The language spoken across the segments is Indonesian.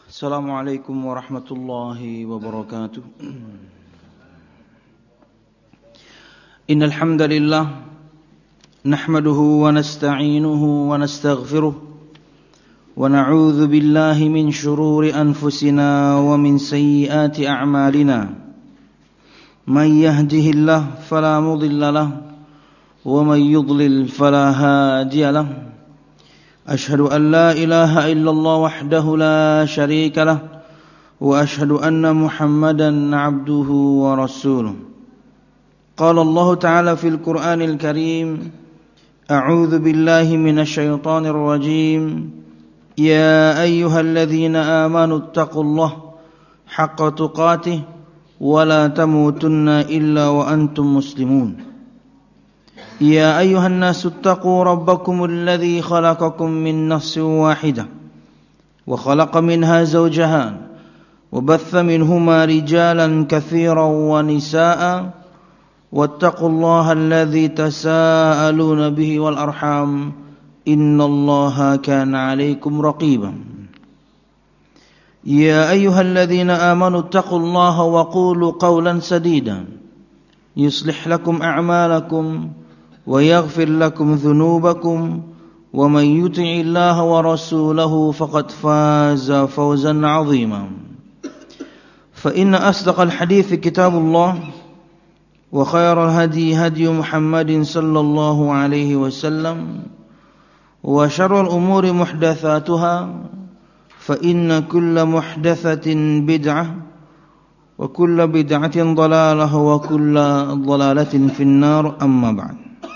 Assalamualaikum warahmatullahi wabarakatuh. Innal hamdalillah nahmaduhu wa nasta'inuhu wa nastaghfiruh wa na'udzu billahi min shururi anfusina wa min sayyiati a'malina. May yahdihillahu fala mudilla lahu wa may yudlil fala hadiya lahu. أشهد أن لا إله إلا الله وحده لا شريك له وأشهد أن محمدا عبده ورسوله. قال الله تعالى في القرآن الكريم: أعوذ بالله من الشيطان الرجيم. يا أيها الذين آمنوا اتقوا الله حق تقاته ولا تموتن إلا وأنتم مسلمون. يا أيها الناس اتقوا ربكم الذي خلقكم من نفس واحدة وخلق منها زوجها وبث منهما رجالا كثيرا ونساء واتقوا الله الذي تساءلون به والأرحام إن الله كان عليكم رقيبا. يا أيها الذين آمنوا اتقوا الله وقولوا قولا سديدا يصلح لكم أعمالكم ويغفر لكم ذنوبكم ومن يطع الله ورسوله فقد فاز فوزا عظيما. فإن أصدق الحديث كتاب الله وخير الهدي هدي محمد صلى الله عليه وسلم وشر الأمور محدثاتها فإن كل محدثة بدعة وكل بدعة ضلالة وكل ضلالة في النار. أما بعد.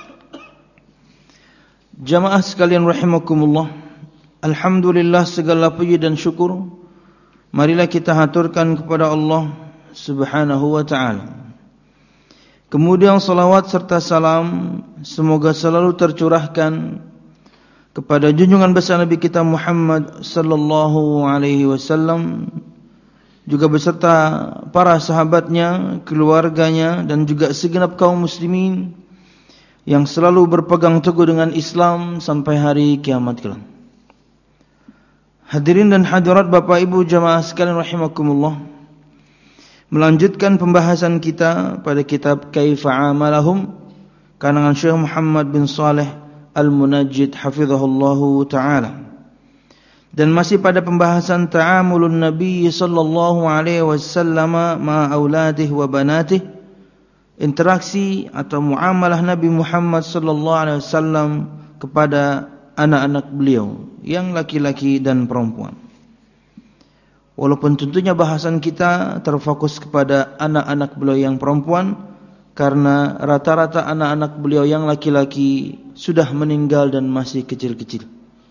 Jamaah sekalian rahimakumullah, alhamdulillah segala puji dan syukur marilah kita haturkan kepada Allah Subhanahu wa ta'ala. Kemudian salawat serta salam semoga selalu tercurahkan kepada junjungan besar Nabi kita Muhammad sallallahu alaihi wasallam, juga beserta para sahabatnya, keluarganya, dan juga segenap kaum muslimin yang selalu berpegang teguh dengan Islam sampai hari kiamat kelak. Hadirin dan hadirat Bapak Ibu jamaah sekalian rahimakumullah, melanjutkan pembahasan kita pada kitab Kaifa Amalahum karangan Syekh Muhammad bin Saleh Al-Munajjid hafizahullahu ta'ala, dan masih pada pembahasan ta'amulun Nabi sallallahu alaihi wasallam ma auladih wa banatih, interaksi atau muamalah Nabi Muhammad sallallahu alaihi wasallam kepada anak-anak beliau yang laki-laki dan perempuan. Walaupun tentunya bahasan kita terfokus kepada anak-anak beliau yang perempuan, karena rata-rata anak-anak beliau yang laki-laki sudah meninggal dan masih kecil-kecil.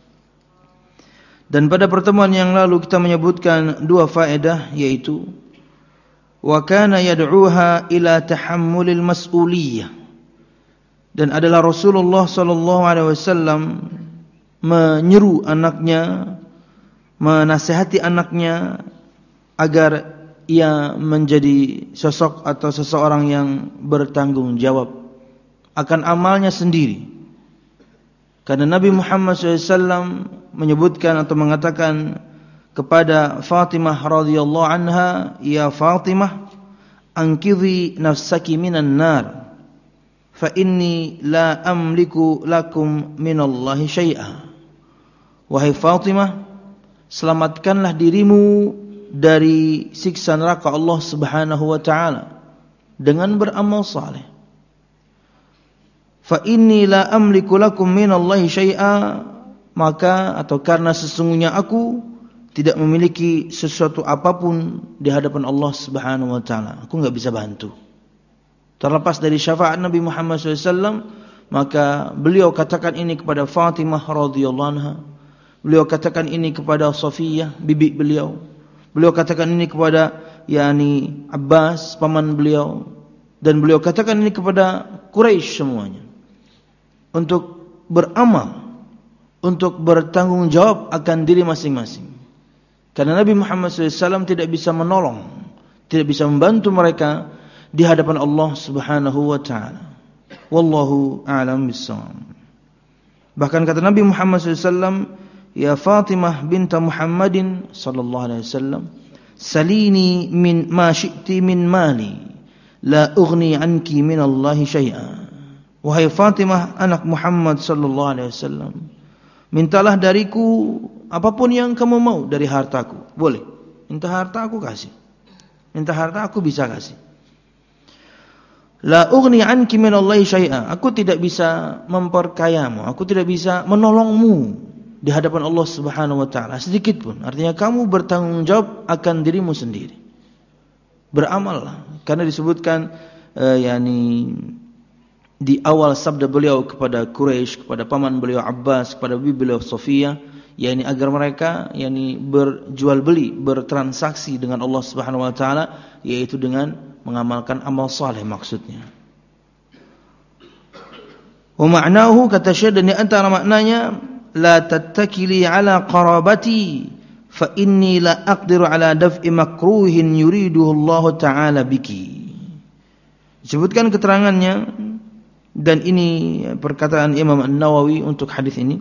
Dan pada pertemuan yang lalu kita menyebutkan dua faedah, yaitu wa kana yad'uha ila tahammulil mas'uliyah, dan adalah Rasulullah sallallahu alaihi wasallam menyeru anaknya, menasihati anaknya agar ia menjadi sosok atau seseorang yang bertanggung jawab akan amalnya sendiri. Karena Nabi Muhammad SAW menyebutkan atau mengatakan kepada Fatimah radhiyallahu anha, ya Fatimah, anqidhi nafsaki minan nar, fa inni la amliku lakum minallahi syai'a. Wahai Fatimah, selamatkanlah dirimu dari siksa neraka Allah Subhanahu wa ta'ala dengan beramal saleh. Fa inni la amliku lakum minallahi syai'a, maka atau karena sesungguhnya aku tidak memiliki sesuatu apapun di hadapan Allah Subhanahu wa ta'ala. Aku enggak bisa bantu. Terlepas dari syafaat Nabi Muhammad SAW, maka beliau katakan ini kepada Fatimah radhiyallahu anha. Beliau katakan ini kepada Safiyah, bibi beliau. Beliau katakan ini kepada Abbas, paman beliau. Dan beliau katakan ini kepada Quraisy semuanya. Untuk beramal, untuk bertanggung jawab akan diri masing-masing. Karena Nabi Muhammad SAW tidak bisa menolong, tidak bisa membantu mereka di hadapan Allah Subhanahu wa ta'ala. Wallahu a'lam bissawab. Bahkan kata Nabi Muhammad SAW, ya Fatimah bint Muhammadin sallallahu alaihi wasallam, salini min ma syi'ti min mali, la ughni anki min Allah syai'a. Wahai Fatimah anak Muhammad sallallahu alaihi wasallam, mintalah dariku apapun yang kamu mau dari hartaku. Boleh. Minta harta aku kasih. Minta harta aku bisa kasih. La ughni anki min Allah syai'a. Aku tidak bisa memperkayamu, aku tidak bisa menolongmu di hadapan Allah Subhanahu wa taala sedikit pun. Artinya kamu bertanggung jawab akan dirimu sendiri. Beramallah, karena disebutkan di awal sabda beliau kepada Quraisy, kepada paman beliau Abbas, kepada bibi beliau Sofia, yakni agar mereka berjual beli, bertransaksi dengan Allah Subhanahu wa taala, yaitu dengan mengamalkan amal saleh maksudnya. Wa ma'nahu, kata Syekh, dan di antara maknanya, la tattakili ala qarabati fa inni la aqdiru ala daf'i makruhin yuriduhu Allah taala biki. Disebutkan keterangannya, dan ini perkataan Imam An-Nawawi untuk hadis ini.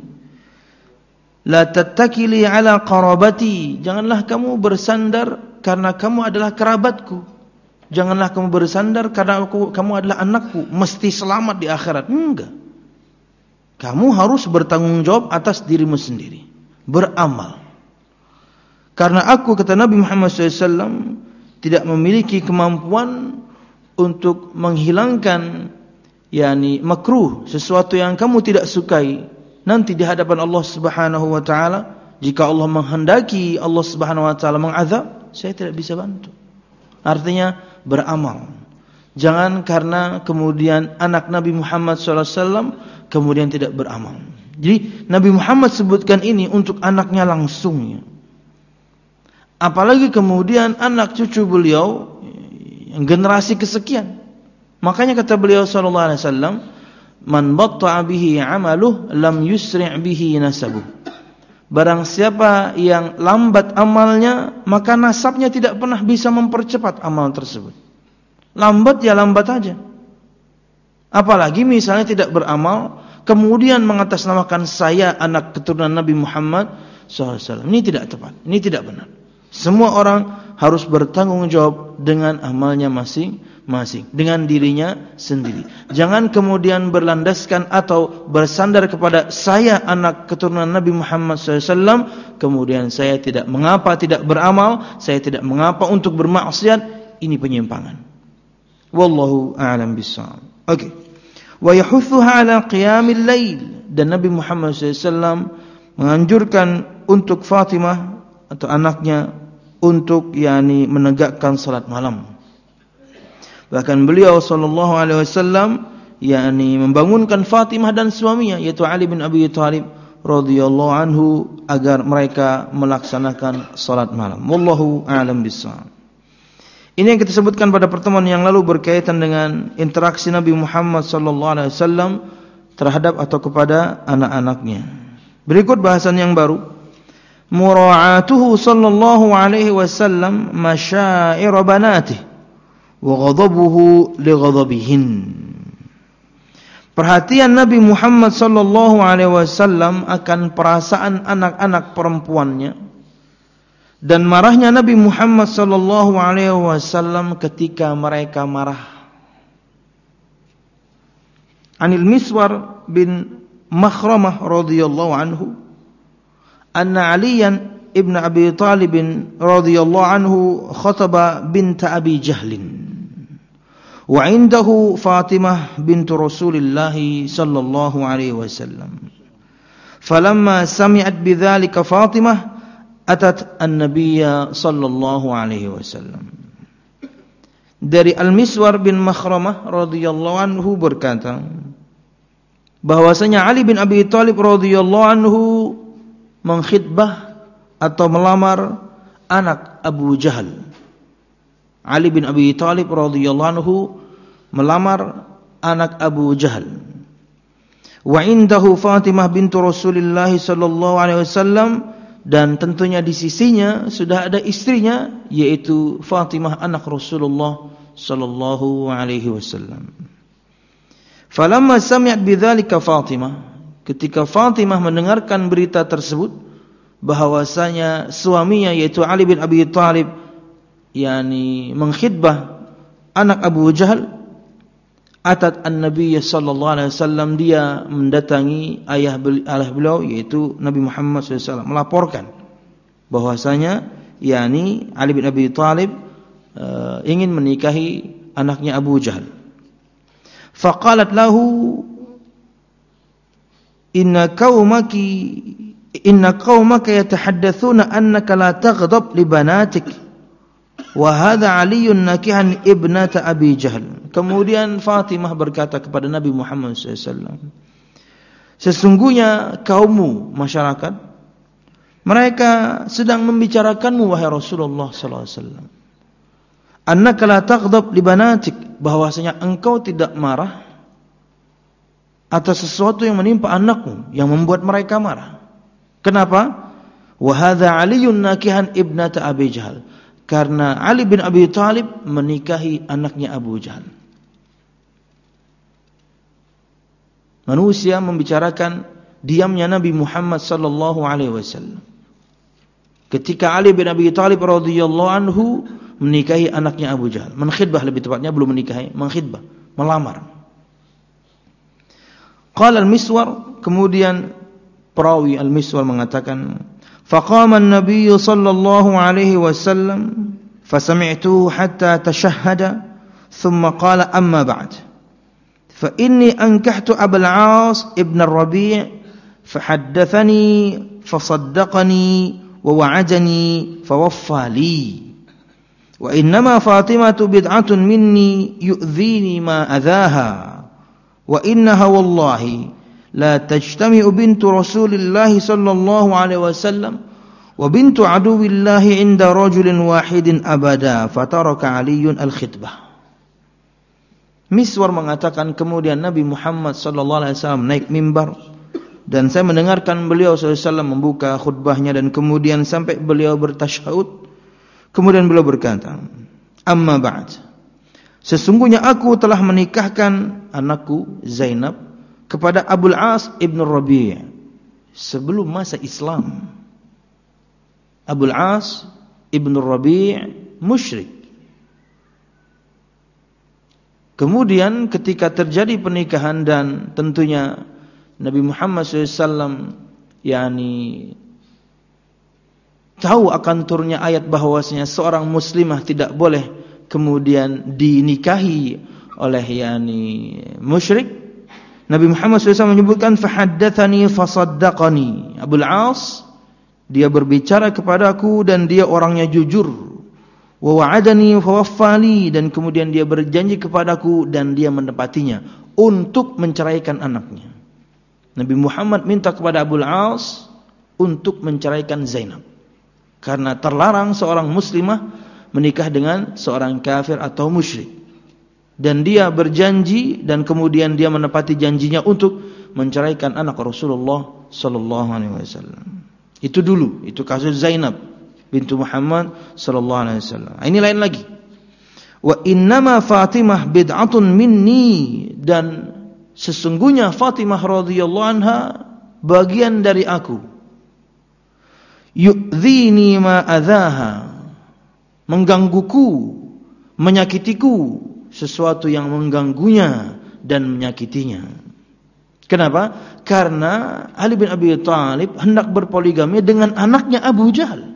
La tattakili ala qarabati, janganlah kamu bersandar karena kamu adalah kerabatku. Janganlah kamu bersandar karena kamu adalah anakku, mesti selamat di akhirat. Enggak. Kamu harus bertanggung jawab atas dirimu sendiri, beramal. Karena aku, kata Nabi Muhammad SAW, tidak memiliki kemampuan untuk menghilangkan makruh, sesuatu yang kamu tidak sukai nanti di hadapan Allah Subhanahu wa taala. Jika Allah menghendaki Allah Subhanahu wa taala mengazab, saya tidak bisa bantu. Artinya beramal. Jangan karena kemudian anak Nabi Muhammad SAW kemudian tidak beramal. Jadi Nabi Muhammad sebutkan ini untuk anaknya langsung. Apalagi kemudian anak cucu beliau yang generasi kesekian. Makanya kata beliau sallallahu alaihi wasallam, man batta'a bihi 'amaluhu lam yusri' bihi nasabuh. Barang siapa yang lambat amalnya, maka nasabnya tidak pernah bisa mempercepat amal tersebut. Lambat ya lambat aja. Apalagi misalnya tidak beramal, kemudian mengatasnamakan saya anak keturunan Nabi Muhammad SAW. Ini tidak tepat, ini tidak benar. Semua orang harus bertanggung jawab dengan amalnya masing-masing, dengan dirinya sendiri. Jangan kemudian berlandaskan atau bersandar kepada saya anak keturunan Nabi Muhammad SAW, kemudian saya tidak mengapa tidak beramal, saya tidak mengapa untuk bermaksiat. Ini penyimpangan. Wallahu a'lam bishawab. Oke. Wa yahuthuha 'ala qiyamil lail, dan Nabi Muhammad SAW menganjurkan untuk Fatimah atau anaknya untuk menegakkan salat malam. Bahkan beliau sallallahu alaihi wasallam membangunkan Fatimah dan suaminya yaitu Ali bin Abi Thalib radhiyallahu anhu agar mereka melaksanakan salat malam. Wallahu a'lam bishawab. Ini yang kita sebutkan pada pertemuan yang lalu berkaitan dengan interaksi Nabi Muhammad sallallahu alaihi wasallam terhadap atau kepada anak-anaknya. Berikut bahasan yang baru. Mura'atuhu sallallahu alaihi wasallam masyaa'ir banatihi wa ghadabuhu li ghadabihin. Perhatian Nabi Muhammad sallallahu alaihi wasallam akan perasaan anak-anak perempuannya dan marahnya Nabi Muhammad sallallahu alaihi wasallam ketika mereka marah. Anil Miswar bin Makhramah radhiyallahu anhu, anna Aliyan ibn Abi Talib radhiyallahu anhu khataba bint Abi Jahlin wa indahu Fatimah bint Rasulillah sallallahu alaihi wasallam. Falamma sami'at bidzalika Fatimah atat an-nabiyya sallallahu alaihi wasallam. Dari Al-Miswar bin Makhramah radhiyallahu anhu berkata bahwasanya Ali bin Abi Thalib radhiyallahu anhu mengkhitbah atau melamar anak Abu Jahal. Ali bin Abi Thalib radhiyallahu anhu melamar anak Abu Jahal. Wa indahu Fatimah bintu Rasulillah sallallahu alaihi wasallam, dan tentunya di sisinya sudah ada istrinya yaitu Fatimah anak Rasulullah sallallahu alaihi wasallam. Falamma sami'at bidzalika Fatimah, ketika Fatimah mendengarkan berita tersebut, bahwasanya suaminya yaitu Ali bin Abi Thalib mengkhidbah anak Abu Jahal, atat an-nabiy sallallahu alaihi wasallam, dia mendatangi ayah beliau yaitu Nabi Muhammad SAW, melaporkan bahwasanya Ali bin Abi Thalib ingin menikahi anaknya Abu Jahal. Faqalat lahu inna qaumaka yatahaddatsuna annaka la taghdab li banatik wa hadha Aliyun nakihan ibnata Abi Jahal. Kemudian Fatimah berkata kepada Nabi Muhammad SAW, sesungguhnya kaummu, masyarakat, mereka sedang membicarakanmu wahai Rasulullah SAW, annaka la taghdab li banatik, bahwasanya engkau tidak marah atas sesuatu yang menimpa anakmu yang membuat mereka marah. Kenapa? Wa hadza Aliyun nakihan ibnata Abi Jahal, karena Ali bin Abi Thalib menikahi anaknya Abu Jahal. Manusia membicarakan diamnya Nabi Muhammad sallallahu alaihi wasallam ketika Ali bin Abi Thalib radhiyallahu anhu menikahi anaknya Abu Jahal, menkhidbah, lebih tepatnya belum menikahi, menkhidbah, melamar. Qala al-Miswar, kemudian perawi al-Miswar mengatakan, faqama an-nabiy sallallahu alaihi wasallam fasami'tuhu hatta tashahhada thumma qala amma ba'd fa inni ankahtu Abul 'As ibn ar-Rabi' fahaddathani fasaddaqani wa wa'adani fawaffa li wa innama Fatimatu bid'atun minni yu'dhini ma adhaha wa innaha wallahi la tajtami'u bintu Rasulillahi sallallahu alaihi wasallam wa bintu aduwillahi inda rajulin wahidin abada fataraka Aliyun al-khitbah. Miswar mengatakan kemudian Nabi Muhammad sallallahu alaihi wasallam naik mimbar dan saya mendengarkan beliau sallallahu alaihi wasallam membuka khutbahnya, dan kemudian sampai beliau bertasyahud, kemudian beliau berkata, amma ba'd, sesungguhnya aku telah menikahkan anakku Zainab kepada Abul 'As ibn Rabi' sebelum masa Islam. Abul 'As ibn Rabi' musyrik. Kemudian ketika terjadi pernikahan dan tentunya Nabi Muhammad SAW tahu akan turunnya ayat bahwasanya seorang muslimah tidak boleh kemudian dinikahi oleh musyrik, Nabi Muhammad SAW menyebutkan fahaddatsani fasaddaqani. Abul 'As, dia berbicara kepadaku dan dia orangnya jujur. Wa wa'adani fawaffali, dan kemudian dia berjanji kepadaku dan dia menepatinya untuk menceraikan anaknya. Nabi Muhammad minta kepada Abul 'As untuk menceraikan Zainab karena terlarang seorang muslimah menikah dengan seorang kafir atau musyrik. Dan dia berjanji dan kemudian dia menepati janjinya untuk menceraikan anak Rasulullah sallallahu alaihi wasallam. Itu dulu, itu kasus Zainab bintu Muhammad sallallahu alaihi wasallam. Ini lain lagi. Wa innama Fatimah bid'atun minni, dan sesungguhnya Fatimah radhiyallahu anha bagian dari aku. Yu'dhini ma adzaha, menggangguku, menyakitiku sesuatu yang mengganggunya dan menyakitinya. Kenapa? Karena Ali bin Abi Thalib hendak berpoligami dengan anaknya Abu Jahal.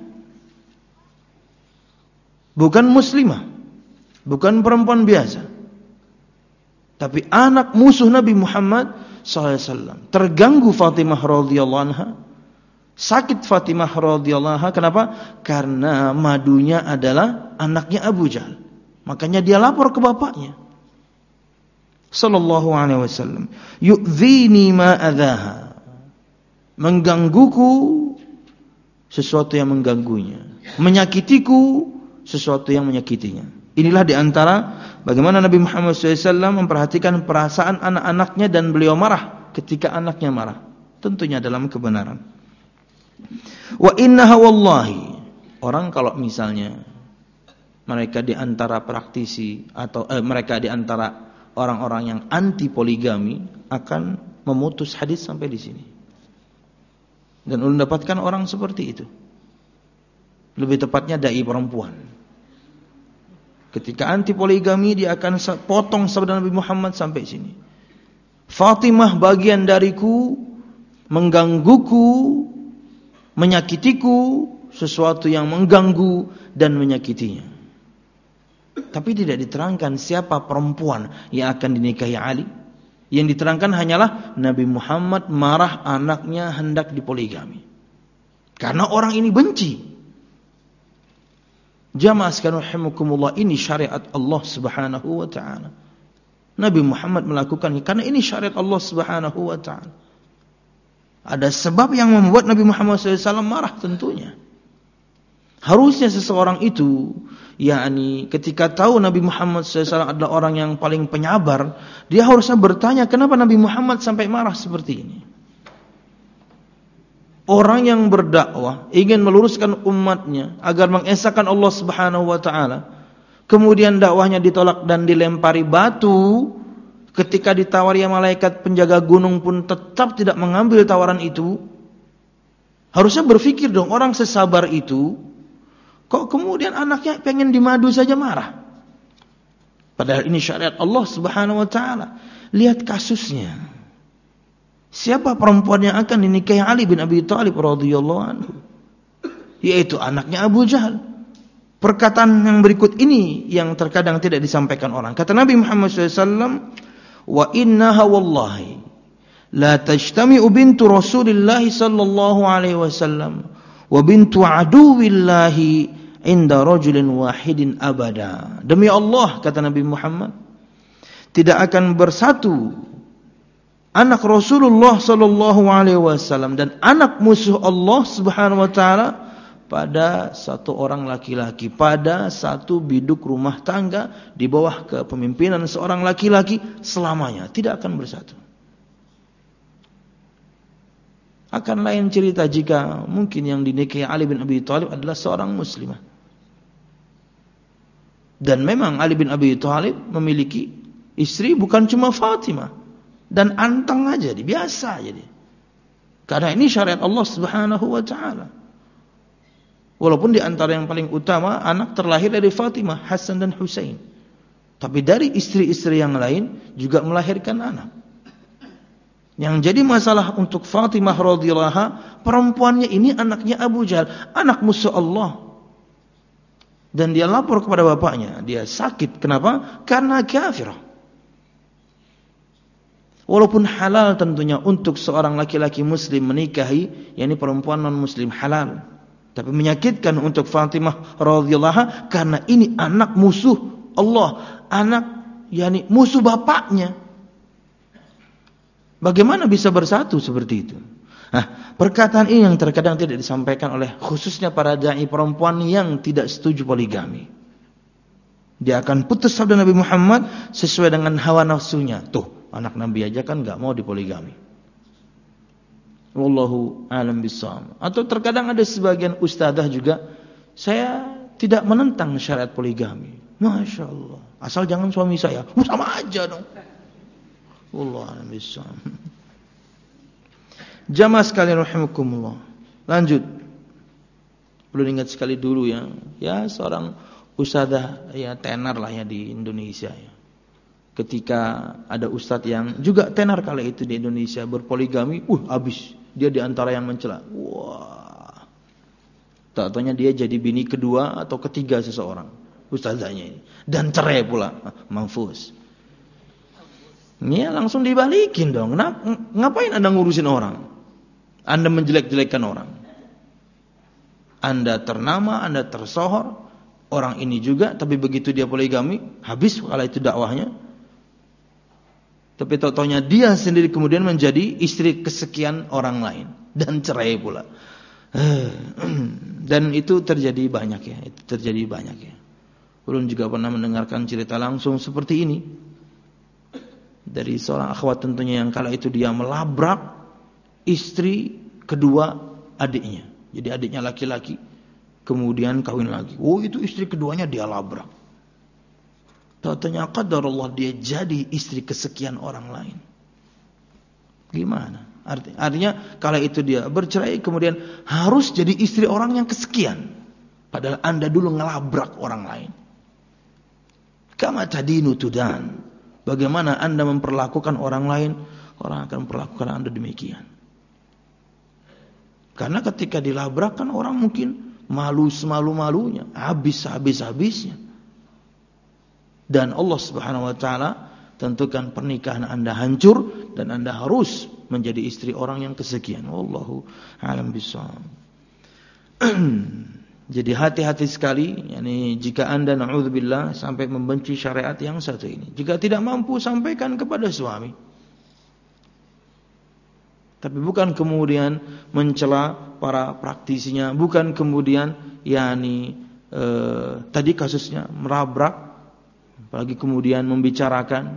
Bukan muslimah, bukan perempuan biasa, tapi anak musuh Nabi Muhammad SAW. Terganggu Fatimah radhiyallahu anha, sakit Fatimah radhiyallahu anha. Kenapa? Karena madunya adalah anaknya Abu Jahal. Makanya dia lapor ke bapaknya sallallahu alaihi wasallam. Yu'dhini ma adzaha, menggangguku sesuatu yang mengganggunya, menyakitiku sesuatu yang menyakitinya. Inilah diantara bagaimana Nabi Muhammad SAW memperhatikan perasaan anak-anaknya dan beliau marah ketika anaknya marah, tentunya dalam kebenaran. Wa innaha wallahi, orang kalau misalnya mereka diantara praktisi atau mereka diantara orang-orang yang anti poligami akan memutus hadis sampai di sini. Dan ulun dapatkan orang seperti itu. Lebih tepatnya dai perempuan. Ketika anti poligami, dia akan potong sabda Nabi Muhammad sampai sini. Fatimah bagian dariku, menggangguku, menyakitiku, sesuatu yang mengganggu dan menyakitinya. Tapi tidak diterangkan siapa perempuan yang akan dinikahi Ali. Yang diterangkan hanyalah Nabi Muhammad marah anaknya hendak dipoligami. Karena orang ini benci. Jamaah sekalian rahimakumullah, ini syariat Allah Subhanahu wa taala. Nabi Muhammad melakukannya karena ini syariat Allah Subhanahu wa taala. Ada sebab yang membuat Nabi Muhammad SAW marah tentunya. Harusnya seseorang itu, yakni ketika tahu Nabi Muhammad SAW adalah orang yang paling penyabar, dia harusnya bertanya kenapa Nabi Muhammad sampai marah seperti ini. Orang yang berdakwah ingin meluruskan umatnya agar mengesahkan Allah Subhanahu wa taala, kemudian dakwahnya ditolak dan dilempari batu, ketika ditawari malaikat penjaga gunung pun tetap tidak mengambil tawaran itu. Harusnya berpikir dong, orang sesabar itu kok kemudian anaknya pengen dimadu saja marah. Padahal ini syariat Allah Subhanahu wa taala. Lihat kasusnya. Siapa perempuan yang akan dinikahi Ali bin Abi Thalib radhiyallahu anhu? Yaitu anaknya Abu Jahal. Perkataan yang berikut ini yang terkadang tidak disampaikan orang. Kata Nabi Muhammad SAW, wa innaha wallahi la tajtami'u bintu Rasulillah sallallahu alaihi wasallam wa bintu aduwillahi inda rajulin wahidin abada. Demi Allah, kata Nabi Muhammad, tidak akan bersatu anak Rasulullah sallallahu alaihi wasallam dan anak musuh Allah Subhanahu wa taala pada satu orang laki-laki, pada satu biduk rumah tangga di bawah kepemimpinan seorang laki-laki selamanya, tidak akan bersatu. Akan lain cerita jika mungkin yang dinikahi Ali bin Abi Thalib adalah seorang muslimah. Dan memang Ali bin Abi Thalib memiliki istri bukan cuma Fatimah dan anteng aja, biasa aja dia. Karena ini syariat Allah Subhanahu wa taala. Walaupun di antara yang paling utama anak terlahir dari Fatimah, Hasan dan Husain. Tapi dari istri-istri yang lain juga melahirkan anak. Yang jadi masalah untuk Fatimah radhiyallahu anha, perempuannya ini anaknya Abu Jahal, anak musuh Allah. Dan dia lapor kepada bapaknya, dia sakit. Kenapa? Karena kafirah. Walaupun halal tentunya untuk seorang laki-laki muslim menikahi, yakni perempuan non-muslim, halal. Tapi menyakitkan untuk Fatimah radhiyallahu anha karena ini anak musuh Allah, anak yakni musuh bapaknya. Bagaimana bisa bersatu seperti itu? Nah, perkataan ini yang terkadang tidak disampaikan oleh khususnya para dai perempuan yang tidak setuju poligami. Dia akan putus sabda Nabi Muhammad sesuai dengan hawa nafsunya. Tuh, anak Nabi aja kan enggak mau dipoligami. Wallahu a'lam bishawab. Atau terkadang ada sebagian ustadzah juga, saya tidak menentang syariat poligami. Masya Allah. Asal jangan suami saya. Sama aja dong. Wallahu a'lam bishawab. Jamaah sekalian rahimakumullah. Lanjut. Perlu ingat sekali dulu ya. Ya seorang ustadzah ya tenar lah ya di Indonesia ya. Ketika ada ustadz yang juga tenar kala itu di Indonesia berpoligami, habis dia di antara yang mencela. Wah. Tak taunya dia jadi bini kedua atau ketiga seseorang ustazahnya ini dan cerai pula. Mampus. Ini langsung dibalikin dong. Ngapain Anda ngurusin orang? Anda menjelek-jelekkan orang. Anda ternama, Anda tersohor, orang ini juga, tapi begitu dia poligami, habis kala itu dakwahnya. Tapi taunya dia sendiri kemudian menjadi istri kesekian orang lain dan cerai pula. Dan itu terjadi banyak ya, Ulun juga pernah mendengarkan cerita langsung seperti ini dari seorang akhwat tentunya yang kala itu dia melabrak istri kedua adiknya. Jadi adiknya laki-laki kemudian kawin lagi. Itu istri keduanya dia labrak. Taunya qadarullah dia jadi istri kesekian orang lain. Gimana? Artinya kalau itu dia bercerai kemudian harus jadi istri orang yang kesekian. Padahal Anda dulu ngelabrak orang lain. Kama tadinu tudan. Bagaimana Anda memperlakukan orang lain, orang akan memperlakukan Anda demikian. Karena ketika dilabrak kan orang mungkin malu semalu-malunya, habis-habisnya. Dan Allah Subhanahu wa taala tentukan pernikahan Anda hancur dan Anda harus menjadi istri orang yang kesekian. Wallahu a'lam bishawab. Jadi hati-hati sekali, yakni jika Anda na'udzubillah sampai membenci syariat yang satu ini. Jika tidak mampu sampaikan kepada suami. Tapi bukan kemudian mencela para praktisinya, bukan kemudian tadi kasusnya merabrak, apalagi kemudian membicarakan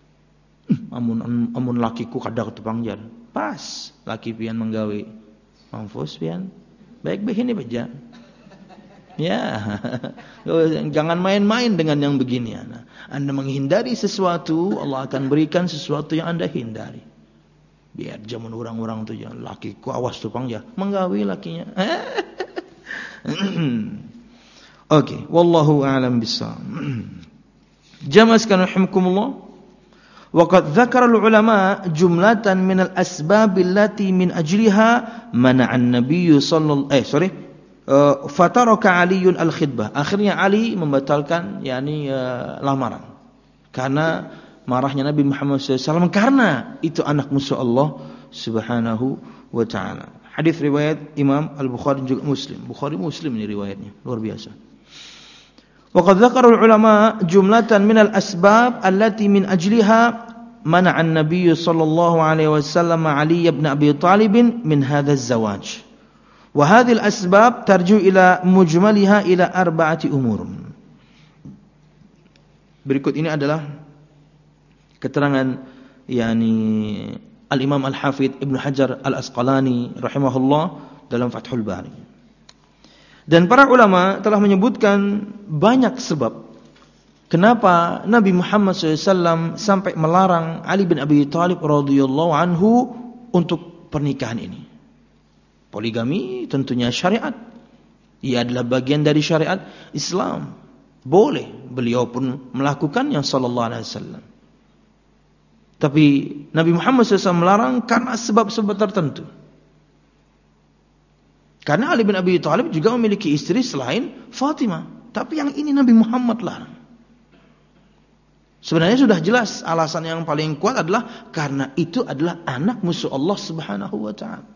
amun lakiku kadang tupang jar. Pas laki pian menggawe mampus pian. Baik-baik ini beja. Ya, jangan main-main dengan yang begini. Anda menghindari sesuatu, Allah akan berikan sesuatu yang Anda hindari. Biar zaman orang-orang itu jangan lakiku awas tupang ya, menggawi lakinya. Oke, wallahu a'lam bishawab. Jamaah sekalian rahimakumullah. Wa qad dzakara al-ulama jumlatan min al-asbab allati min ajliha mana'a an-nabiy fataraka Aliun al-khidbah. Akhirnya Ali membatalkan lamaran. Karena marahnya Nabi Muhammad SAW karena itu anak musuh Allah Subhanahu wa taala. Hadis riwayat Imam Al-Bukhari juga Muslim. Bukhari Muslim ini riwayatnya, luar biasa. Wa qad dzakara al-ulama jumlatan min al-asbab allati min ajliha mana'a an-nabiy sallallahu alaihi wasallam Ali ibn Abi Thalib min hadha az-zawaj. Wa hadhihi al-asbab tarju ila mujmaliha ila arba'ati umur. Berikut ini adalah keterangan Al-Imam Al-Hafidh Ibnu Hajar Al-Asqalani rahimahullah dalam Fathul Bari. Dan para ulama telah menyebutkan banyak sebab kenapa Nabi Muhammad SAW sampai melarang Ali bin Abi Thalib radhiyallahu anhu untuk pernikahan ini. Poligami tentunya syariat. Ia adalah bagian dari syariat Islam. Boleh beliau pun melakukannya sallallahu alaihi wasallam. Tapi Nabi Muhammad SAW melarang karena sebab-sebab tertentu. Karena Ali bin Abi Thalib juga memiliki istri selain Fatimah. Tapi yang ini Nabi Muhammad larang. Sebenarnya sudah jelas alasan yang paling kuat adalah karena itu adalah anak musuh Allah Subhanahu wa taala.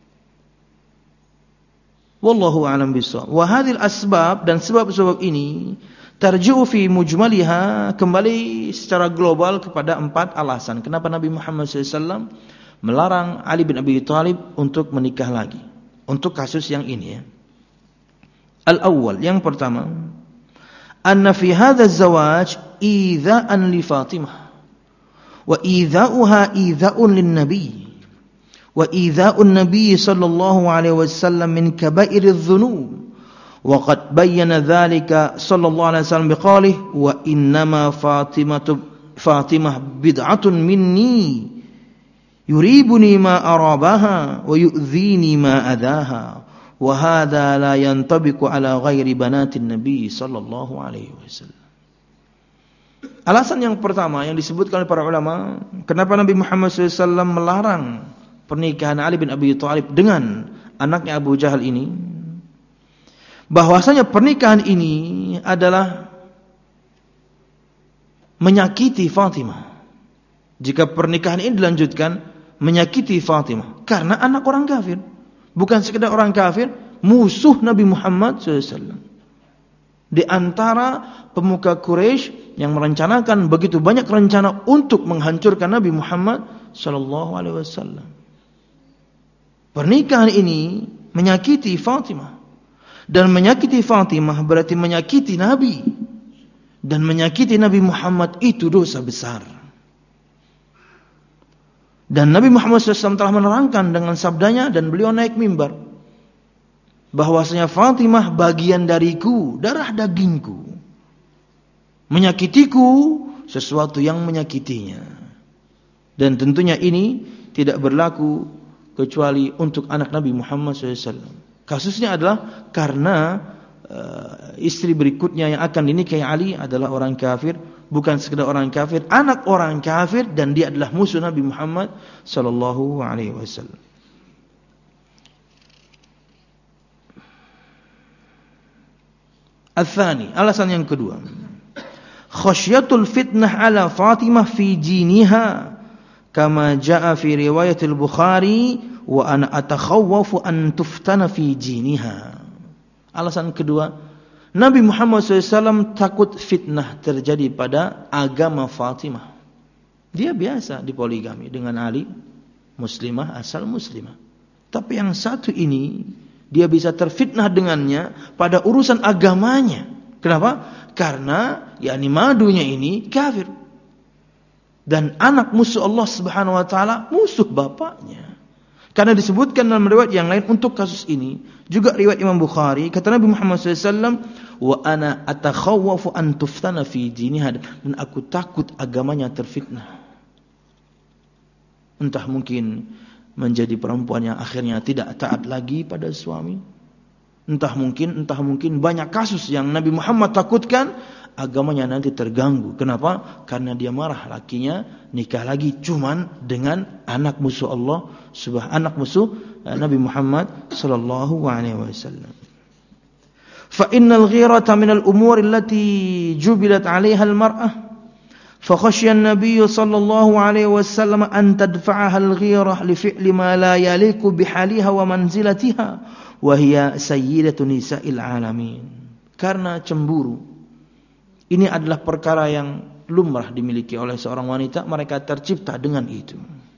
Wallahu a'lam bishawab. Wa hadhil asbab, dan sebab-sebab ini tarji'u fi mujmaliha, kembali secara global kepada 4 alasan kenapa Nabi Muhammad SAW melarang Ali bin Abi Thalib untuk menikah lagi. Untuk kasus yang ini ya. Al-awwal, yang pertama, anna fi hadha az-zawaj idza'an li Fatimah wa idza'uha idza'un lin-nabi. Wa idza'un nabiy sallallahu alaihi wasallam min kaba'iriz dzunub wa qad bayyana dzalika sallallahu alaihi wasallam biqaulih wa innama Fatimah bid'atun minni yuribuni ma arabaha wa yu'dhini ma adaha wa hadha la yantabiqu ala ghairi banatin nabiy sallallahu alaihi wasallam. Alasan yang pertama yang disebutkan oleh para ulama kenapa Nabi Muhammad SAW melarang pernikahan Ali bin Abi Thalib dengan anaknya Abu Jahal ini, bahwasanya pernikahan ini adalah menyakiti Fatimah. Jika pernikahan ini dilanjutkan, menyakiti Fatimah karena anak orang kafir, bukan sekedar orang kafir, musuh Nabi Muhammad SAW. Di antara pemuka Quraisy yang merencanakan begitu banyak rencana untuk menghancurkan Nabi Muhammad SAW. Pernikahan ini menyakiti Fatimah. Dan menyakiti Fatimah berarti menyakiti Nabi. Dan menyakiti Nabi Muhammad itu dosa besar. Dan Nabi Muhammad SAW telah menerangkan dengan sabdanya, dan beliau naik mimbar, bahwasanya Fatimah bagian dariku, darah dagingku. Menyakitiku sesuatu yang menyakitinya. Dan tentunya ini tidak berlaku kecuali untuk anak Nabi Muhammad SAW. Kasusnya adalah karena istri berikutnya yang akan dinikahi Ali adalah orang kafir, bukan sekedar orang kafir, anak orang kafir, dan dia adalah musuh Nabi Muhammad sallallahu alaihi wasallam. Al-thani, alasan yang kedua, khasyatul fitnah ala Fatimah fi jiniha kama jaa fi riwayat al-Bukhari wa ana atakhawwafu an tuftana fi jiniha. Alasan kedua, Nabi Muhammad SAW takut fitnah terjadi pada agama Fatimah. Dia biasa dipoligami dengan Ali, muslimah asal muslimah. Tapi yang satu ini, dia bisa terfitnah dengannya pada urusan agamanya. Kenapa? Karena madunya ini kafir. Dan anak musuh Allah Subhanahu wa taala, musuh bapaknya. Karena disebutkan dalam riwayat yang lain untuk kasus ini, juga riwayat Imam Bukhari, kata Nabi Muhammad SAW, wa ana atakhawwafu an tuftana fi diniha, dan aku takut agamanya terfitnah. Entah mungkin menjadi perempuan yang akhirnya tidak taat lagi pada suami. Entah mungkin banyak kasus yang Nabi Muhammad takutkan agamanya nanti terganggu. Kenapa? Karena dia marah lakinya nikah lagi cuman dengan anak musuh Allah, anak musuh Nabi Muhammad sallallahu alaihi wasallam. Fa innal ghirata min al-umur allati jubilat 'alayha al-mar'ah. Fa khashiya an-nabiy sallallahu alaihi wasallam an tadfa'aha al-ghirah li fi'li ma la yaliqu bihaliha wa manzilatiha wa hiya sayyidatu nisa'il 'alamin. Karena cemburu ini adalah perkara yang lumrah dimiliki oleh seorang wanita, mereka tercipta dengan itu.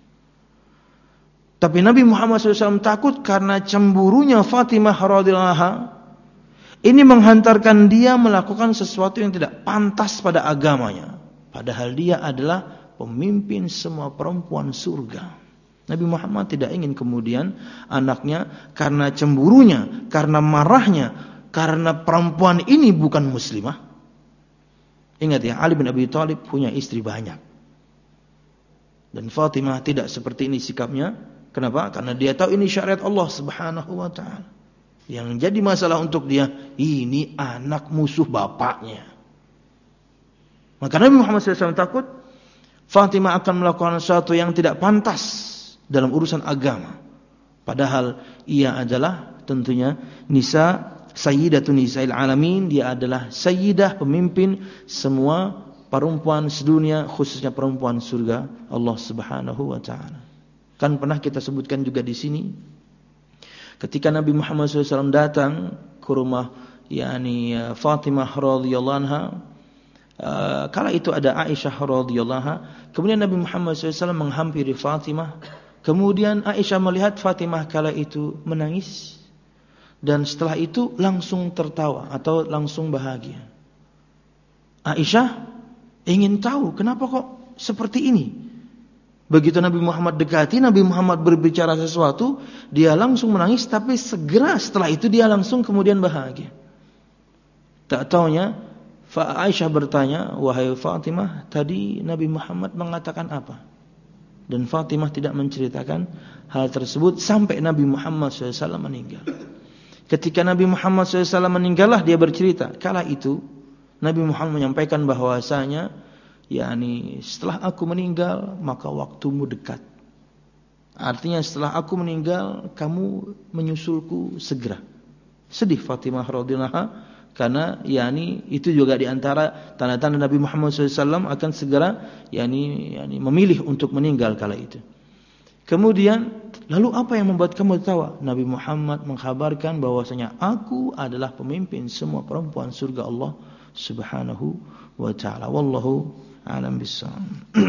Tapi Nabi Muhammad SAW takut karena cemburunya Fatimah radhiyallahu anha ini menghantarkan dia melakukan sesuatu yang tidak pantas pada agamanya. Padahal dia adalah pemimpin semua perempuan surga. Nabi Muhammad tidak ingin kemudian anaknya karena cemburunya, karena marahnya, karena perempuan ini bukan muslimah. Ingat ya, Ali bin Abi Thalib punya istri banyak. Dan Fatimah tidak seperti ini sikapnya. Kenapa? Karena dia tahu ini syariat Allah Subhanahu wa taala. Yang jadi masalah untuk dia, ini anak musuh bapaknya. Maka Nabi Muhammad SAW takut Fatimah akan melakukan sesuatu yang tidak pantas dalam urusan agama. Padahal ia adalah tentunya Sayyidatun Nisa'il Alamin, dia adalah sayyidah, pemimpin semua perempuan sedunia, khususnya perempuan surga Allah Subhanahu wa taala. Kan pernah kita sebutkan juga di sini, ketika Nabi Muhammad SAW datang ke rumah Fatimah radhiyallahu anha, kala itu ada Aisyah radhiyallahu anha, kemudian Nabi Muhammad SAW menghampiri Fatimah, kemudian Aisyah melihat Fatimah kala itu menangis. Dan setelah itu langsung tertawa atau langsung bahagia. Aisyah ingin tahu kenapa kok seperti ini. Begitu Nabi Muhammad dekati, Nabi Muhammad berbicara sesuatu, dia langsung menangis, tapi segera setelah itu dia langsung kemudian bahagia. Tak taunya Aisyah bertanya, wahai Fatimah, tadi Nabi Muhammad mengatakan apa? Dan Fatimah tidak menceritakan hal tersebut sampai Nabi Muhammad SAW meninggal. Ketika Nabi Muhammad SAW meninggallah dia bercerita. Kala itu Nabi Muhammad menyampaikan bahwasanya setelah aku meninggal maka waktumu dekat. Artinya setelah aku meninggal kamu menyusulku segera. Sedih Fatimah radhiyallahu anha karena itu juga diantara tanda-tanda Nabi Muhammad SAW akan segera memilih untuk meninggal kala itu. Kemudian, lalu apa yang membuat kamu tertawa? Nabi Muhammad mengkhabarkan bahwasanya aku adalah pemimpin semua perempuan surga Allah Subhanahu wa taala. Wallahu a'lam bissawab.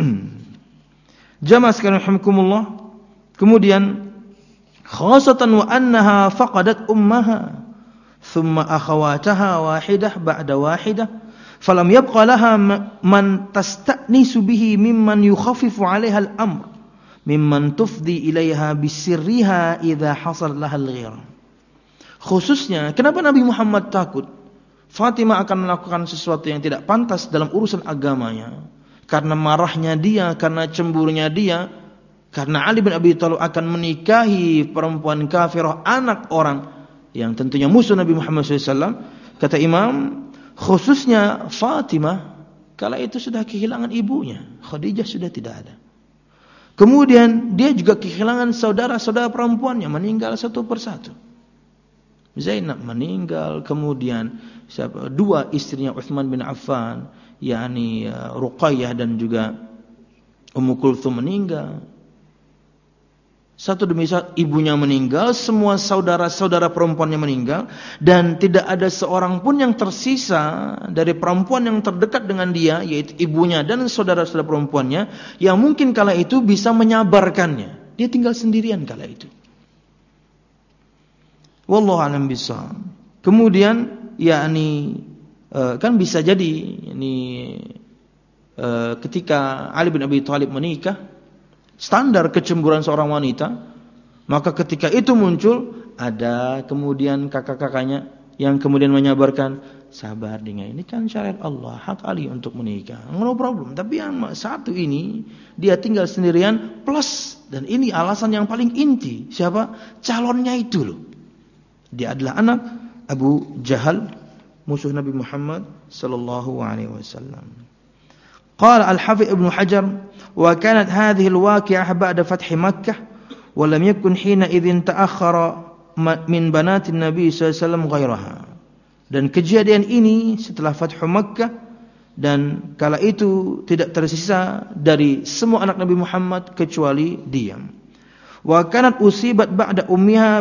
Jamaah sekalian rahimakumullah. Kemudian khasatan wa annaha faqadat ummaha thumma akhawataha wahidah ba'da wahidah falam yabqa laha man tasta'nisu bihi mimman yukhaffifu 'alaiha al-amr mimman tufdi ilaiha bisirriha idza hasal lahal ghirah. Khususnya kenapa Nabi Muhammad takut Fatimah akan melakukan sesuatu yang tidak pantas dalam urusan agamanya? Karena marahnya dia, karena cemburunya dia. Karena Ali bin Abi Thalib akan menikahi perempuan kafirah, anak orang yang tentunya musuh Nabi Muhammad SAW. Kata Imam, khususnya Fatimah, kala itu sudah kehilangan ibunya. Khadijah sudah tidak ada. Kemudian dia juga kehilangan saudara-saudara perempuannya, meninggal satu persatu. Zainab meninggal, kemudian dua istrinya Utsman bin Affan, yakni Ruqayyah dan juga Ummu Kulthum meninggal. Satu demi satu ibunya meninggal, semua saudara-saudara perempuannya meninggal, dan tidak ada seorang pun yang tersisa dari perempuan yang terdekat dengan dia, yaitu ibunya dan saudara-saudara perempuannya, yang mungkin kala itu bisa menyabarkannya. Dia tinggal sendirian kala itu. Wallahu a'lam bishawab. Kemudian yakni kan bisa jadi ini ketika Ali bin Abi Thalib menikah, standar kecemburuan seorang wanita, maka ketika itu muncul ada kemudian kakak-kakaknya yang kemudian menyabarkan, sabar Dinga, ini kan syariat Allah, hak Ali untuk menikah, no problem. Tapi yang satu ini dia tinggal sendirian, plus dan ini alasan yang paling inti, siapa? Calonnya itu loh. Dia adalah anak Abu Jahal, musuh Nabi Muhammad sallallahu alaihi wasallam. Qala Al-Hafidz Ibnu Hajar, wa kanat hadhihi al-waqi'ah ba'da fath Makkah wa lam yakun hina idzin ta'akhkhara min banatin Nabi sallallahu alaihi wasallam ghairaha. Dan kejadian ini setelah Fathu Makkah, dan kala itu tidak tersisa dari semua anak Nabi Muhammad kecuali dia. Wa kanat usibat ba'da ummiha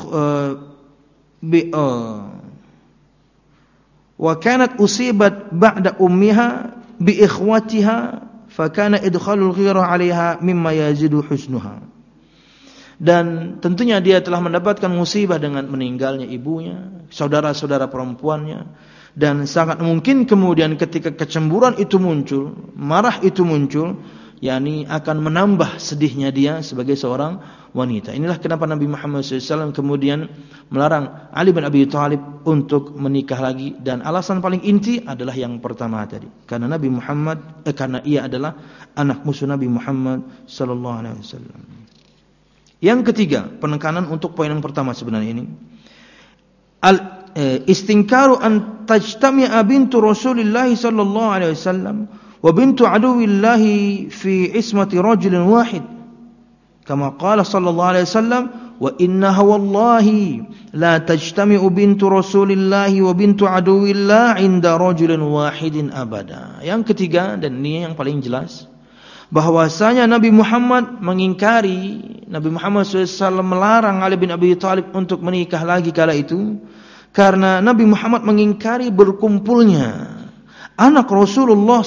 wa kanat usibat ba'da ummiha bi ikhwatiha fa kana idkhalul ghirah 'alaiha mimma yazidu husnuha. Dan tentunya dia telah mendapatkan musibah dengan meninggalnya ibunya, saudara-saudara perempuannya, dan sangat mungkin kemudian ketika kecemburuan itu muncul, marah itu muncul, yakni akan menambah sedihnya dia sebagai seorang wanita. Inilah kenapa Nabi Muhammad SAW kemudian melarang Ali bin Abi Thalib untuk menikah lagi, dan alasan paling inti adalah yang pertama tadi, karena Nabi Muhammad karena ia adalah anak musuh Nabi Muhammad SAW. Yang ketiga, penekanan untuk poin yang pertama sebenarnya ini, istinkaru an tajtami'a bintu Rasulillah sallallahu alaihi wasallam wa bintu aduwillah fi ismati rajulin wahid, kama qala sallallahu alaihi wasallam, wa innaha wallahi la tajtami'u bintu Rasulillah wa bintu aduwillah 'inda rajulin wahidin abada. Yang ketiga, dan ini yang paling jelas, bahwasanya Nabi Muhammad mengingkari, Nabi Muhammad SAW melarang Ali bin Abi Thalib untuk menikah lagi kala itu, karena Nabi Muhammad mengingkari berkumpulnya anak Rasulullah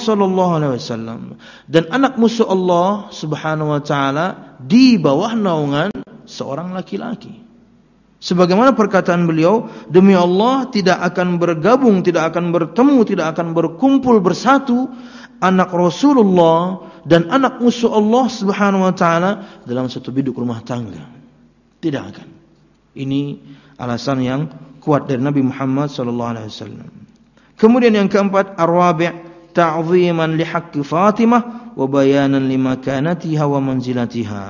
SAW dan anak musuh Allah Subhanahu wa taala di bawah naungan seorang laki-laki. Sebagaimana perkataan beliau, demi Allah tidak akan bergabung, tidak akan bertemu, tidak akan berkumpul bersatu anak Rasulullah dan anak musuh Allah Subhanahu wa taala dalam satu biduk rumah tangga. Tidak akan. Ini alasan yang kuat dari Nabi Muhammad sallallahu alaihi wasallam. Kemudian yang keempat, ar-rabi' ta'ziman li haqqi Fatimah wa bayanan li makanatiha wa manzilatiha.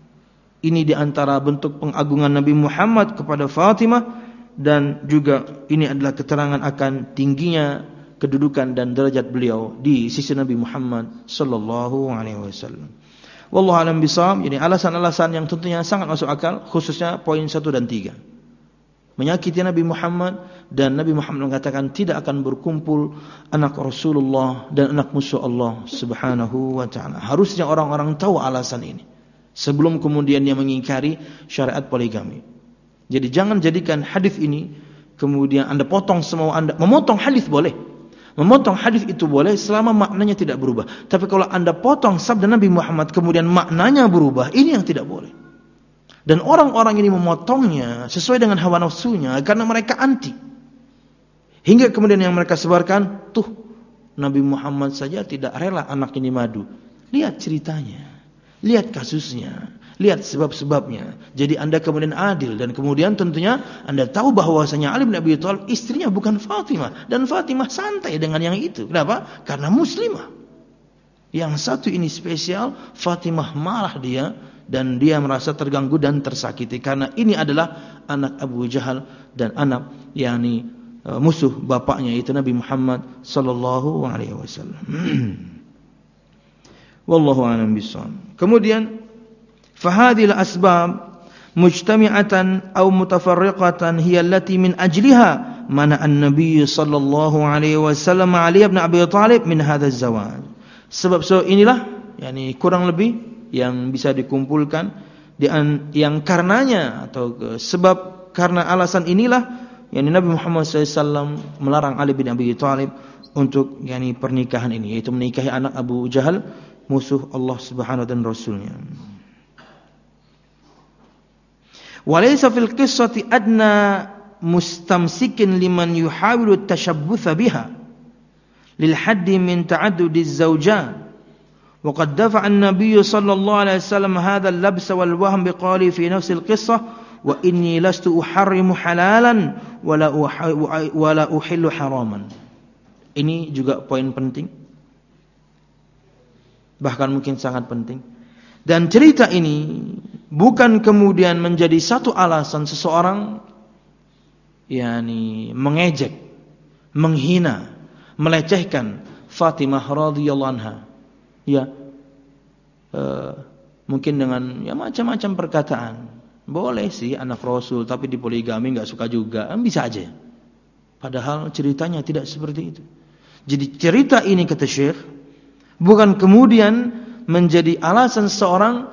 Ini di antara bentuk pengagungan Nabi Muhammad kepada Fatimah, dan juga ini adalah keterangan akan tingginya kedudukan dan derajat beliau di sisi Nabi Muhammad sallallahu alaihi wasallam. Wallahu a'lam bishawab. Jadi alasan-alasan yang tentunya sangat masuk akal, khususnya poin 1 dan 3. Menyakiti Nabi Muhammad, dan Nabi Muhammad mengatakan tidak akan berkumpul anak Rasulullah dan anak musuh Allah Subhanahu wa taala. Harusnya orang-orang tahu alasan ini sebelum kemudian dia mengingkari syariat poligami. Jadi jangan jadikan hadis ini kemudian Anda potong semua Anda. Memotong hadis boleh. Memotong hadis itu boleh selama maknanya tidak berubah. Tapi kalau Anda potong sabda Nabi Muhammad kemudian maknanya berubah, ini yang tidak boleh. Dan orang-orang ini memotongnya sesuai dengan hawa nafsunya karena mereka anti. Hingga kemudian yang mereka sebarkan, tuh Nabi Muhammad saja tidak rela anak ini madu. Lihat ceritanya, lihat kasusnya, lihat sebab-sebabnya. Jadi Anda kemudian adil, dan kemudian tentunya Anda tahu bahwasanya Ali bin Abi Thalib istrinya bukan Fatimah, dan Fatimah santai dengan yang itu. Kenapa? Karena muslimah. Yang satu ini spesial, Fatimah marah dia dan dia merasa terganggu dan tersakiti karena ini adalah anak Abu Jahal dan anak musuh bapaknya yaitu Nabi Muhammad sallallahu alaihi wasallam. Wallahu a'lam bishawab. Kemudian fahadhil asbab mujtami'atan aw mutafarriqatan hiya allati min ajliha mana an-nabiy sallallahu alaihi wasallam Ali bin Abi Thalib min hadzal zawaj. Sebab inilah kurang lebih yang bisa dikumpulkan yang karenanya atau sebab karena alasan inilah Nabi Muhammad SAW melarang Ali bin Abi Thalib untuk pernikahan ini, yaitu menikahi anak Abu Jahal, musuh Allah Subhanahu dan Rasulnya. Walaysa fil qissati adna mustamsikin liman yuhawilu at-tashabbutha biha lil haddi min ta'addudi az-zawjan. Wa qad dafa'a an-nabiy sallallahu alaihi wasallam hadha al-labs wal wahm biqali fi nafs al-qissah wa inni lastu uharrimu halalan wala uhillu haraman. Ini juga poin penting, bahkan mungkin sangat penting. Dan cerita ini bukan kemudian menjadi satu alasan seseorang mengejek, menghina, melecehkan Fatimah radhiyallahu anha. Mungkin dengan macam-macam perkataan. Boleh sih anak Rasul, tapi di poligami enggak suka juga, bisa aja. Padahal ceritanya tidak seperti itu. Jadi cerita ini kata Syekh bukan kemudian menjadi alasan seorang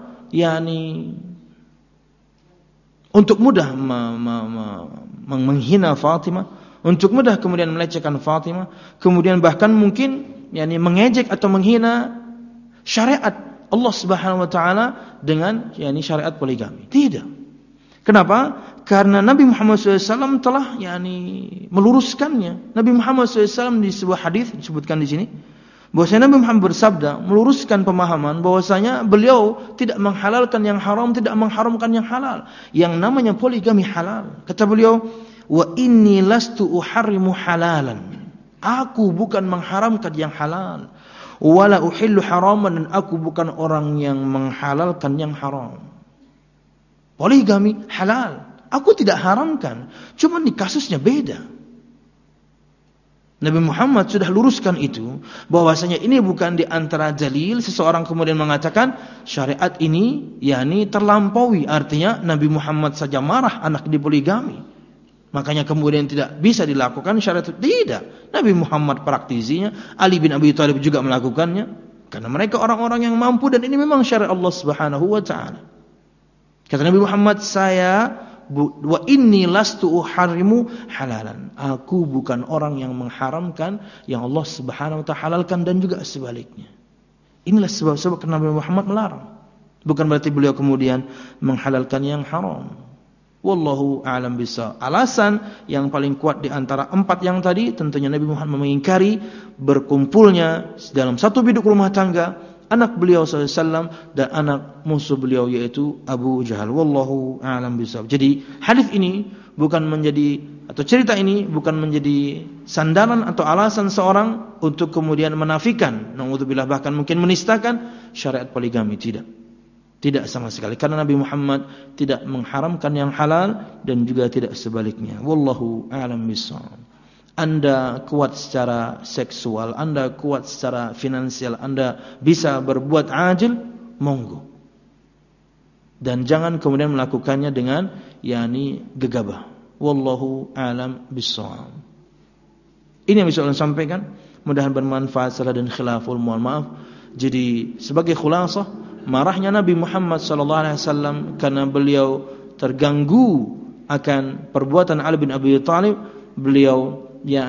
untuk mudah menghina Fatimah, untuk mudah kemudian melecehkan Fatimah, kemudian bahkan mungkin mengejek atau menghina syariat Allah Subhanahu wa taala dengan syariat poligami. Tidak. Kenapa? Karena Nabi Muhammad SAW telah meluruskannya. Nabi Muhammad SAW di sebuah hadis disebutkan di sini bahwasanya Nabi Muhammad bersabda meluruskan pemahaman bahwasanya beliau tidak menghalalkan yang haram, tidak mengharamkan yang halal. Yang namanya poligami halal. Kata beliau, "Wa inni lastu uharrimu halalan." Aku bukan mengharamkan yang halal. Wala uhillu haraman, dan aku bukan orang yang menghalalkan yang haram. Poligami halal, aku tidak haramkan, cuma di kasusnya beda. Nabi Muhammad sudah luruskan itu, bahwasanya ini bukan di antara dalil seseorang kemudian mengatakan syariat ini terlampaui, artinya Nabi Muhammad saja marah anak dipoligami, makanya kemudian tidak bisa dilakukan syariat itu. Tidak, Nabi Muhammad praktisinya, Ali bin Abi Thalib juga melakukannya, karena mereka orang-orang yang mampu dan ini memang syariat Allah Subhanahu wa taala. Kata Nabi Muhammad, wa inni lastu uharrimu halalan. Aku bukan orang yang mengharamkan yang Allah Subhanahu wa taala halalkan dan juga sebaliknya. Inilah sebab-sebab kenapa Nabi Muhammad melarang. Bukan berarti beliau kemudian menghalalkan yang haram. Wallahu a'lam bishawab. Alasan yang paling kuat di antara 4 yang tadi, tentunya Nabi Muhammad mengingkari berkumpulnya dalam satu biduk rumah tangga anak beliau SAW dan anak musuh beliau yaitu Abu Jahal. Wallahu a'lam bishawab. Jadi hadis ini bukan menjadi, atau cerita ini bukan menjadi sandaran atau alasan seorang untuk kemudian menafikan, naudzubillah, bahkan mungkin menistakan syariat poligami. Tidak sama sekali, karena Nabi Muhammad tidak mengharamkan yang halal dan juga tidak sebaliknya. Wallahu a'lam bishawab. Anda kuat secara seksual, Anda kuat secara finansial, Anda bisa berbuat adil, monggo. Dan jangan kemudian melakukannya dengan gegabah. Wallahu a'lam bishawab. Ini yang bisa saya sampaikan. Mudah-mudahan bermanfaat. Salah dan khilaful, mohon maaf. Jadi sebagai khulasah, marahnya Nabi Muhammad SAW karena beliau terganggu akan perbuatan Ali bin Abi Thalib. Beliau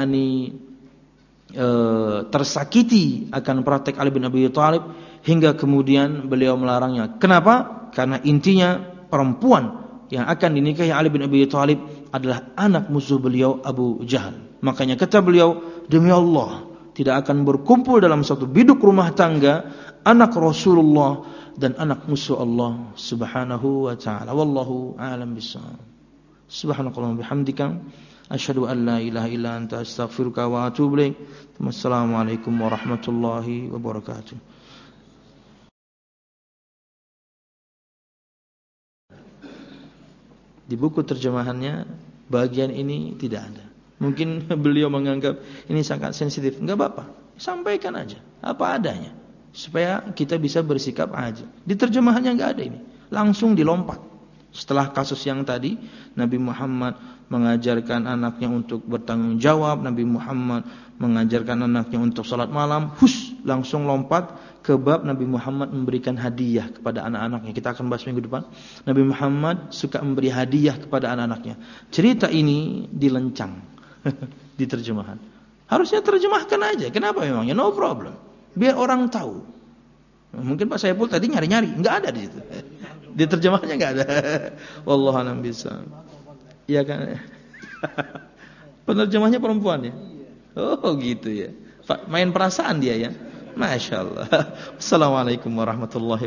tersakiti akan praktek Ali bin Abi Thalib hingga kemudian beliau melarangnya. Kenapa? Karena intinya perempuan yang akan dinikahi Ali bin Abi Thalib adalah anak musuh beliau Abu Jahal. Makanya kata beliau, demi Allah tidak akan berkumpul dalam satu biduk rumah tangga anak Rasulullah dan anak musuh Allah Subhanahu wa taala. Wallahu a'lam bishawab. Subhanakallahumma bihamdika asyhadu an la ilaha illa anta astaghfiruka wa atubu ilaik. Wassalamualaikum warahmatullahi wabarakatuh. Di buku terjemahannya bagian ini tidak ada. Mungkin beliau menganggap ini sangat sensitif. Enggak apa-apa, sampaikan aja apa adanya supaya kita bisa bersikap aja. Di terjemahannya enggak ada ini. Langsung dilompat. Setelah kasus yang tadi, Nabi Muhammad mengajarkan anaknya untuk bertanggung jawab, Nabi Muhammad mengajarkan anaknya untuk salat malam, langsung lompat ke bab Nabi Muhammad memberikan hadiah kepada anak-anaknya. Kita akan bahas minggu depan. Nabi Muhammad suka memberi hadiah kepada anak-anaknya. Cerita ini dilencang di terjemahan. Harusnya terjemahkan aja. Kenapa memangnya? No problem. Biar orang tahu. Mungkin Pak Saiful tadi nyari-nyari, enggak ada di situ. Di terjemahannya enggak ada. Wallahu a'lam bishawab. Iya kan? Penerjemahnya perempuan ya? Oh gitu ya. Main perasaan dia ya. Masya Allah. Assalamualaikum warahmatullahi wabarakatuh.